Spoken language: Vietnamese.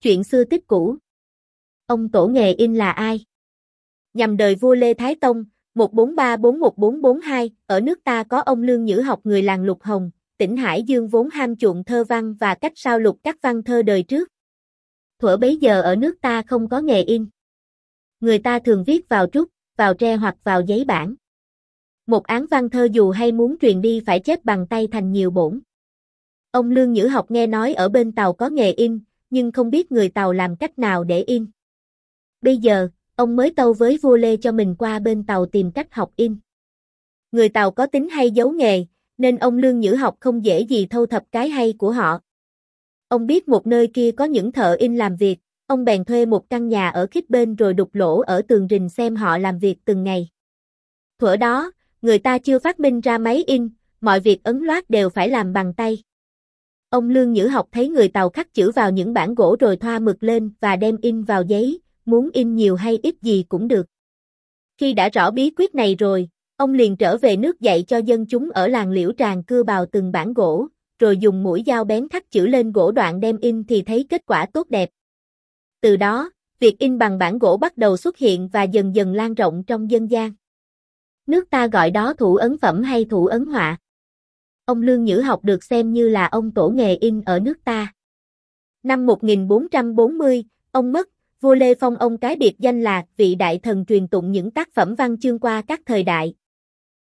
Chuyện xưa tích cũ. Ông tổ nghề in là ai? Nhằm đời vua Lê Thái Tông, 1434-1442, ở nước ta có ông Lương Nhữ Học người làng Lục Hồng, tỉnh Hải Dương vốn ham chuộng thơ văn và cách sao lục các văn thơ đời trước. Thuở bấy giờ ở nước ta không có nghề in. Người ta thường viết vào trúc, vào tre hoặc vào giấy bản. Một án văn thơ dù hay muốn truyền đi phải chép bằng tay thành nhiều bổn. Ông Lương Nhữ Học nghe nói ở bên Tàu có nghề in, nhưng không biết người Tàu làm cách nào để in. Bây giờ, ông mới tâu với vua Lê cho mình qua bên Tàu tìm cách học in. Người Tàu có tính hay giấu nghề, nên ông Lương Nhữ Học không dễ gì thâu thập cái hay của họ. Ông biết một nơi kia có những thợ in làm việc, ông bèn thuê một căn nhà ở khít bên rồi đục lỗ ở tường rình xem họ làm việc từng ngày. Thuở đó, người ta chưa phát minh ra máy in, mọi việc ấn loát đều phải làm bằng tay. Ông Lương Nhữ Học thấy người Tàu khắc chữ vào những bản gỗ rồi thoa mực lên và đem in vào giấy, muốn in nhiều hay ít gì cũng được. Khi đã rõ bí quyết này rồi, ông liền trở về nước dạy cho dân chúng ở làng Liễu Tràng cưa bào từng bản gỗ, rồi dùng mũi dao bén khắc chữ lên gỗ đoạn đem in thì thấy kết quả tốt đẹp. Từ đó, việc in bằng bản gỗ bắt đầu xuất hiện và dần dần lan rộng trong dân gian. Nước ta gọi đó thủ ấn phẩm hay thủ ấn họa. Ông Lương Nhữ Học được xem như là ông tổ nghề in ở nước ta. Năm 1440, ông mất, vua Lê phong ông cái biệt danh là vị đại thần truyền tụng những tác phẩm văn chương qua các thời đại,